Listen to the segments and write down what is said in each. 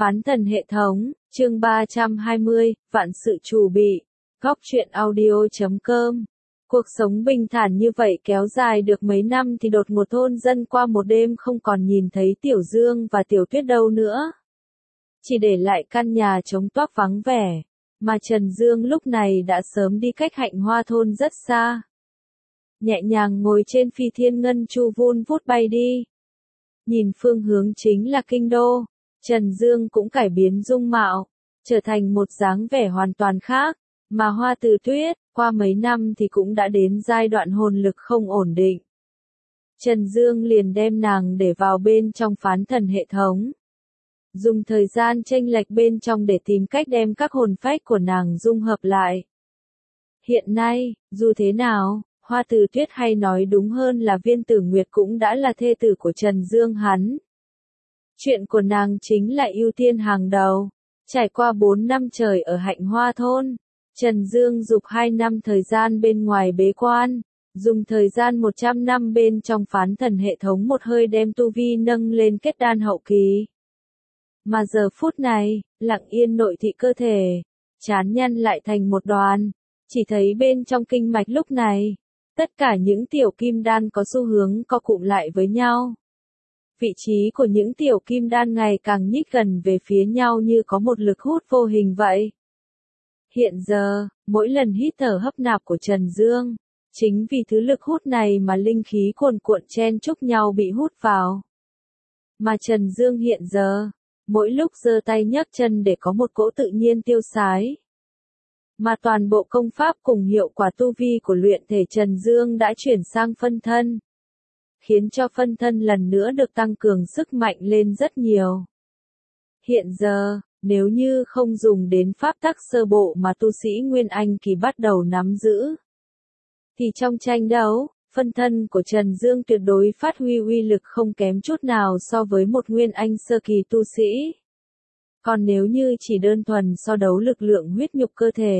Phán thần hệ thống, chương 320, vạn sự chủ bị. Góc truyện audio.com. Cuộc sống bình thản như vậy kéo dài được mấy năm thì đột ngột thôn dân qua một đêm không còn nhìn thấy Tiểu Dương và Tiểu Tuyết đâu nữa. Chỉ để lại căn nhà trống toác vắng vẻ, mà Trần Dương lúc này đã sớm đi cách Hạnh Hoa thôn rất xa. Nhẹ nhàng ngồi trên phi thiên ngân chu vun vút bay đi. Nhìn phương hướng chính là kinh đô, Trần Dương cũng cải biến dung mạo, trở thành một dáng vẻ hoàn toàn khác, mà Hoa Từ Tuyết, qua mấy năm thì cũng đã đến giai đoạn hồn lực không ổn định. Trần Dương liền đem nàng để vào bên trong phán thần hệ thống. Dùng thời gian chênh lệch bên trong để tìm cách đem các hồn phách của nàng dung hợp lại. Hiện nay, dù thế nào, Hoa Từ Tuyết hay nói đúng hơn là Viên Tử Nguyệt cũng đã là thê tử của Trần Dương hắn. Chuyện của nàng chính là ưu tiên hàng đầu. Trải qua 4 năm trời ở Hạnh Hoa thôn, Trần Dương dục 2 năm thời gian bên ngoài bế quan, dùng thời gian 100 năm bên trong phán thần hệ thống một hơi đem tu vi nâng lên kết đan hậu kỳ. Mà giờ phút này, lặng yên nội thị cơ thể, chán nhăn lại thành một đoàn, chỉ thấy bên trong kinh mạch lúc này, tất cả những tiểu kim đan có xu hướng co cụm lại với nhau. Vị trí của những tiểu kim đan ngày càng nhích gần về phía nhau như có một lực hút vô hình vậy. Hiện giờ, mỗi lần hít thở hấp nạp của Trần Dương, chính vì thứ lực hút này mà linh khí cuồn cuộn chen chúc nhau bị hút vào. Mà Trần Dương hiện giờ, mỗi lúc giơ tay nhấc chân để có một cỗ tự nhiên tiêu sái. Mà toàn bộ công pháp cùng hiệu quả tu vi của luyện thể Trần Dương đã chuyển sang phân thân, khiến cho phân thân lần nữa được tăng cường sức mạnh lên rất nhiều. Hiện giờ, nếu như không dùng đến pháp tắc sơ bộ mà tu sĩ Nguyên Anh kỳ bắt đầu nắm giữ, thì trong tranh đấu, phân thân của Trần Dương tuyệt đối phát huy uy lực không kém chút nào so với một Nguyên Anh sơ kỳ tu sĩ. Còn nếu như chỉ đơn thuần so đấu lực lượng huyết nhục cơ thể,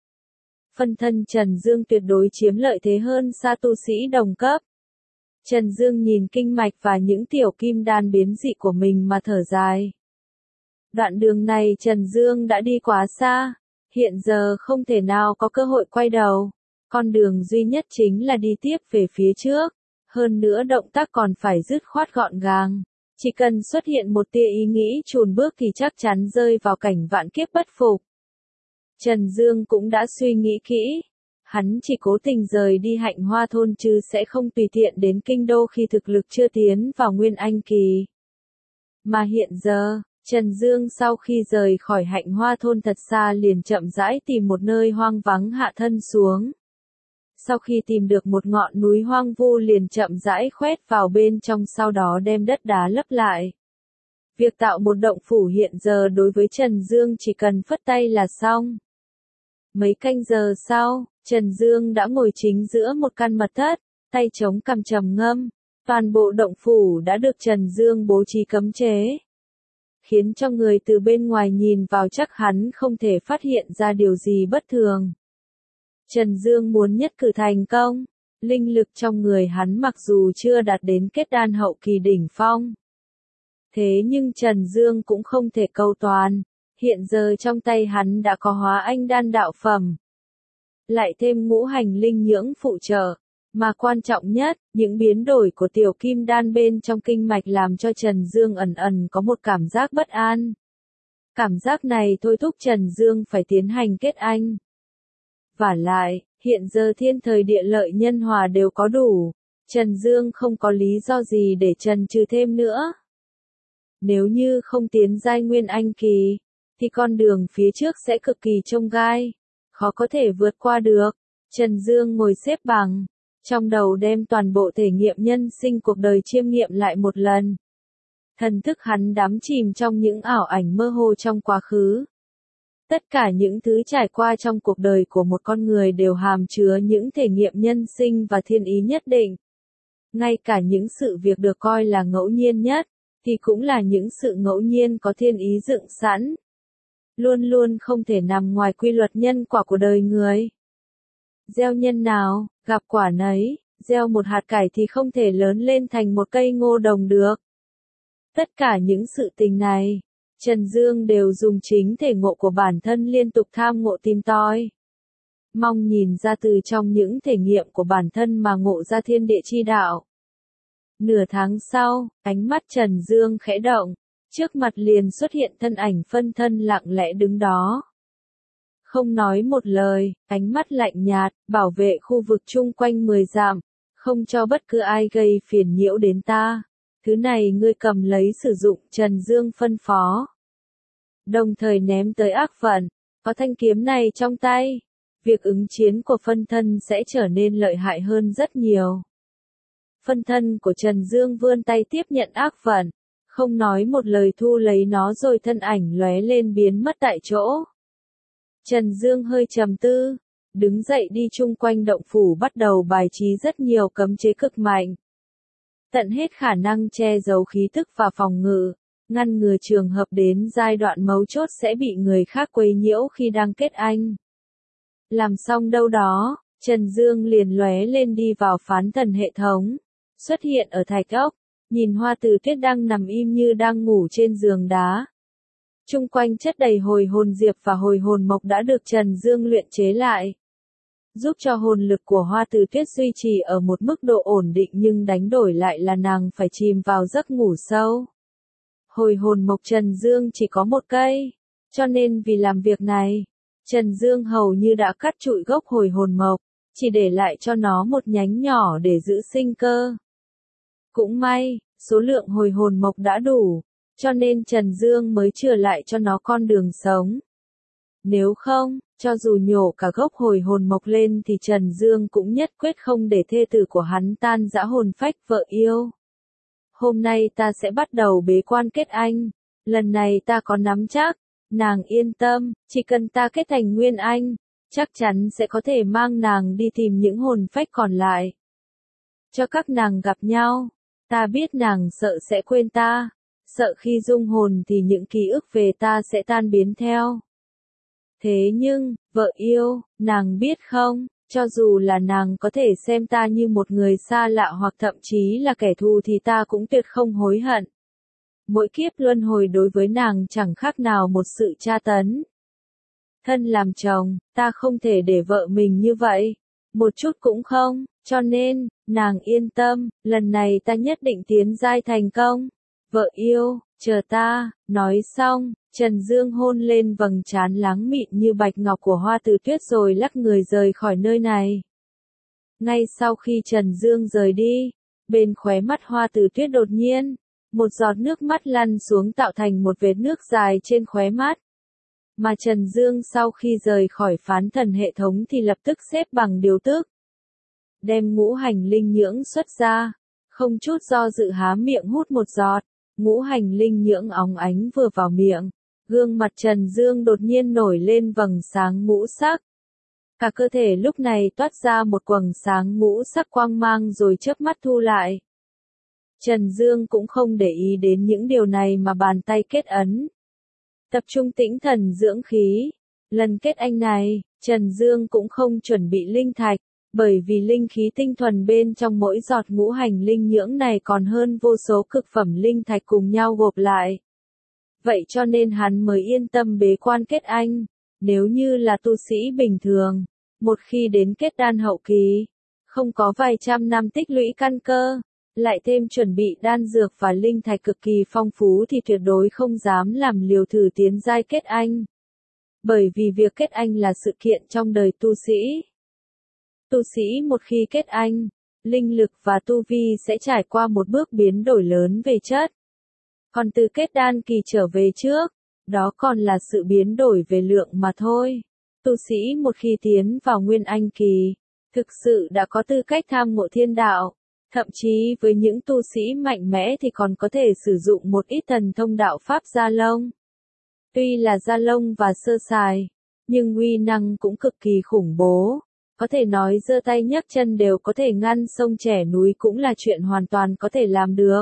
phân thân Trần Dương tuyệt đối chiếm lợi thế hơn xa tu sĩ đồng cấp. Trần Dương nhìn kinh mạch và những tiểu kim đan biến dị của mình mà thở dài. Đoạn đường này Trần Dương đã đi quá xa, hiện giờ không thể nào có cơ hội quay đầu. Con đường duy nhất chính là đi tiếp về phía trước, hơn nữa động tác còn phải dứt khoát gọn gàng. Chỉ cần xuất hiện một tia ý nghĩ chùn bước thì chắc chắn rơi vào cảnh vạn kiếp bất phục. Trần Dương cũng đã suy nghĩ kỹ. Hắn chỉ cố tình rời đi Hạnh Hoa thôn chứ sẽ không tùy tiện đến kinh đô khi thực lực chưa tiến vào Nguyên Anh kỳ. Mà hiện giờ, Trần Dương sau khi rời khỏi Hạnh Hoa thôn thật xa liền chậm rãi tìm một nơi hoang vắng hạ thân xuống. Sau khi tìm được một ngọn núi hoang vu liền chậm rãi khoét vào bên trong, sau đó đem đất đá lấp lại. Việc tạo một động phủ hiện giờ đối với Trần Dương chỉ cần phất tay là xong. Mấy canh giờ sau, Trần Dương đã ngồi chính giữa một căn mật thất, tay chống cằm trầm ngâm. Toàn bộ động phủ đã được Trần Dương bố trí cấm chế, khiến cho người từ bên ngoài nhìn vào chắc hắn không thể phát hiện ra điều gì bất thường. Trần Dương muốn nhất cử thành công, linh lực trong người hắn mặc dù chưa đạt đến kết đan hậu kỳ đỉnh phong. Thế nhưng Trần Dương cũng không thể cầu toàn, hiện giờ trong tay hắn đã có hóa anh đan đạo phẩm. Lại thêm ngũ hành linh nhưỡng phụ trợ, mà quan trọng nhất, những biến đổi của tiểu kim đan bên trong kinh mạch làm cho Trần Dương ẩn ẩn có một cảm giác bất an. Cảm giác này thôi thúc Trần Dương phải tiến hành kết anh. Vả lại, hiện giờ thiên thời địa lợi nhân hòa đều có đủ, Trần Dương không có lý do gì để trần trừ thêm nữa. Nếu như không tiến giai Nguyên Anh kỳ, thì con đường phía trước sẽ cực kỳ chông gai, khó có thể vượt qua được. Trần Dương ngồi xếp bằng, trong đầu đem toàn bộ thể nghiệm nhân sinh cuộc đời chiêm nghiệm lại một lần. Thần thức hắn đắm chìm trong những ảo ảnh mơ hồ trong quá khứ. Tất cả những thứ trải qua trong cuộc đời của một con người đều hàm chứa những thể nghiệm nhân sinh và thiên ý nhất định. Ngay cả những sự việc được coi là ngẫu nhiên nhất, thì cũng là những sự ngẫu nhiên có thiên ý dựng sẵn. Luôn luôn không thể nằm ngoài quy luật nhân quả của đời người. Gieo nhân nào, gặp quả nấy, gieo một hạt cải thì không thể lớn lên thành một cây ngô đồng được. Tất cả những sự tình này, Trần Dương đều dùng chính thể ngộ của bản thân liên tục tham ngộ tìm tòi. Mong nhìn ra từ trong những thể nghiệm của bản thân mà ngộ ra thiên địa chi đạo. Nửa tháng sau, ánh mắt Trần Dương khẽ động, trước mặt liền xuất hiện thân ảnh phân thân lặng lẽ đứng đó. Không nói một lời, ánh mắt lạnh nhạt, bảo vệ khu vực chung quanh 10 dặm, không cho bất cứ ai gây phiền nhiễu đến ta. Thứ này ngươi cầm lấy sử dụng, Trần Dương phân phó. Đồng thời ném tới ác vận, có thanh kiếm này trong tay. Việc ứng chiến của phân thân sẽ trở nên lợi hại hơn rất nhiều. Phân thân của Trần Dương vươn tay tiếp nhận ác vận, không nói một lời thu lấy nó rồi thân ảnh lóe lên biến mất tại chỗ. Trần Dương hơi trầm tư, đứng dậy đi chung quanh động phủ bắt đầu bài trí rất nhiều cấm chế cực mạnh. Tận hết khả năng che giấu khí tức và phòng ngự, ngăn ngừa trường hợp đến giai đoạn mấu chốt sẽ bị người khác quấy nhiễu khi đang kết anh. Làm xong đâu đó, Trần Dương liền lóe lên đi vào phán thần hệ thống, xuất hiện ở thạch ốc, nhìn Hoa Từ Tuyết đang nằm im như đang ngủ trên giường đá. Chung quanh chất đầy hồi hồn diệp và hồi hồn mộc đã được Trần Dương luyện chế lại, giúp cho hồn lực của Hoa Từ Tuyết duy trì ở một mức độ ổn định, nhưng đánh đổi lại là nàng phải chìm vào giấc ngủ sâu. Hồi hồn mộc Trần Dương chỉ có một cây, cho nên vì làm việc này, Trần Dương hầu như đã cắt trụi gốc hồi hồn mộc, chỉ để lại cho nó một nhánh nhỏ để giữ sinh cơ. Cũng may, số lượng hồi hồn mộc đã đủ, cho nên Trần Dương mới chừa lại cho nó con đường sống. Nếu không, cho dù nhổ cả gốc hồi hồn mộc lên thì Trần Dương cũng nhất quyết không để thê tử của hắn tan rã hồn phách vợ yêu. Hôm nay ta sẽ bắt đầu bế quan kết anh, lần này ta có nắm chắc, nàng yên tâm, chỉ cần ta kết thành nguyên anh, chắc chắn sẽ có thể mang nàng đi tìm những hồn phách còn lại. Cho các nàng gặp nhau, ta biết nàng sợ sẽ quên ta, sợ khi dung hồn thì những ký ức về ta sẽ tan biến theo. Thế nhưng, vợ yêu, nàng biết không, cho dù là nàng có thể xem ta như một người xa lạ hoặc thậm chí là kẻ thù thì ta cũng tuyệt không hối hận. Mỗi kiếp luân hồi đối với nàng chẳng khác nào một sự tra tấn. Thân làm chồng, ta không thể để vợ mình như vậy, một chút cũng không, cho nên, nàng yên tâm, lần này ta nhất định tiến giai thành công. Vợ yêu, chờ ta, nói xong, Trần Dương hôn lên vầng trán láng mịn như bạch ngọc của Hoa Từ Tuyết rồi lắc người rời khỏi nơi này. Ngay sau khi Trần Dương rời đi, bên khóe mắt Hoa Từ Tuyết đột nhiên, một giọt nước mắt lăn xuống tạo thành một vệt nước dài trên khóe mắt. Mà Trần Dương sau khi rời khỏi phán thần hệ thống thì lập tức xếp bằng điều tức. Đem ngũ hành linh nhưỡng xuất ra, không chút do dự há miệng hút một giọt, ngũ hành linh nhưỡng óng ánh vừa vào miệng. Gương mặt Trần Dương đột nhiên nổi lên vầng sáng ngũ sắc. Cả cơ thể lúc này toát ra một quầng sáng ngũ sắc quang mang rồi chớp mắt thu lại. Trần Dương cũng không để ý đến những điều này mà bàn tay kết ấn. Tập trung tĩnh thần dưỡng khí. Lần kết anh này, Trần Dương cũng không chuẩn bị linh thạch, bởi vì linh khí tinh thuần bên trong mỗi giọt ngũ hành linh nhưỡng này còn hơn vô số cực phẩm linh thạch cùng nhau gộp lại. Vậy cho nên hắn mới yên tâm bế quan kết anh. Nếu như là tu sĩ bình thường, một khi đến kết đan hậu kỳ, không có vài trăm năm tích lũy căn cơ, lại thêm chuẩn bị đan dược và linh thạch cực kỳ phong phú thì tuyệt đối không dám làm liều thử tiến giai kết anh. Bởi vì việc kết anh là sự kiện trong đời tu sĩ. Tu sĩ một khi kết anh, linh lực và tu vi sẽ trải qua một bước biến đổi lớn về chất. Còn từ kết đan kỳ trở về trước, đó còn là sự biến đổi về lượng mà thôi. Tu sĩ một khi tiến vào nguyên anh kỳ, thực sự đã có tư cách tham ngộ thiên đạo. Thậm chí với những tu sĩ mạnh mẽ thì còn có thể sử dụng một ít thần thông đạo pháp gia lông. Tuy là gia lông và sơ sài, nhưng uy năng cũng cực kỳ khủng bố. Có thể nói giơ tay nhấc chân đều có thể ngăn sông chẻ núi cũng là chuyện hoàn toàn có thể làm được.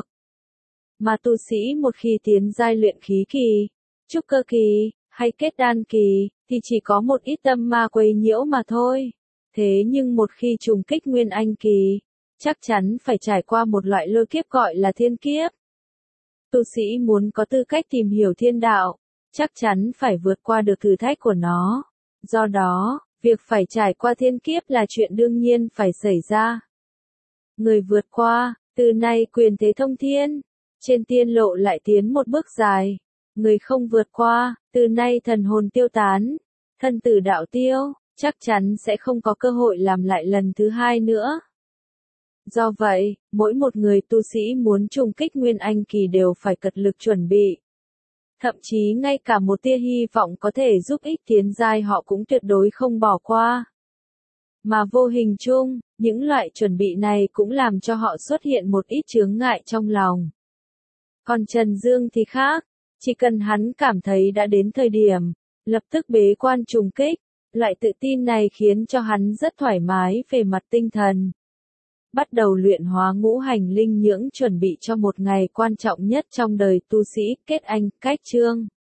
Mà tu sĩ một khi tiến giai luyện khí kỳ, trúc cơ kỳ, hay kết đan kỳ, thì chỉ có một ít tâm ma quấy nhiễu mà thôi. Thế nhưng một khi trùng kích nguyên anh kỳ, chắc chắn phải trải qua một loại lôi kiếp gọi là thiên kiếp. Tu sĩ muốn có tư cách tìm hiểu thiên đạo, chắc chắn phải vượt qua được thử thách của nó. Do đó, việc phải trải qua thiên kiếp là chuyện đương nhiên phải xảy ra. Người vượt qua, từ nay quyền thế thông thiên, trên tiên lộ lại tiến một bước dài. Người không vượt qua, từ nay thần hồn tiêu tán, thân tử đạo tiêu, chắc chắn sẽ không có cơ hội làm lại lần thứ hai nữa. Do vậy, mỗi một người tu sĩ muốn trùng kích Nguyên Anh kỳ đều phải cật lực chuẩn bị. Thậm chí ngay cả một tia hy vọng có thể giúp ích tiến giai họ cũng tuyệt đối không bỏ qua. Mà vô hình chung, những loại chuẩn bị này cũng làm cho họ xuất hiện một ít chướng ngại trong lòng. Còn Trần Dương thì khác, chỉ cần hắn cảm thấy đã đến thời điểm, lập tức bế quan trùng kích, loại tự tin này khiến cho hắn rất thoải mái về mặt tinh thần. Bắt đầu luyện hóa ngũ hành linh nhưỡng chuẩn bị cho một ngày quan trọng nhất trong đời tu sĩ, kết anh, cách chương.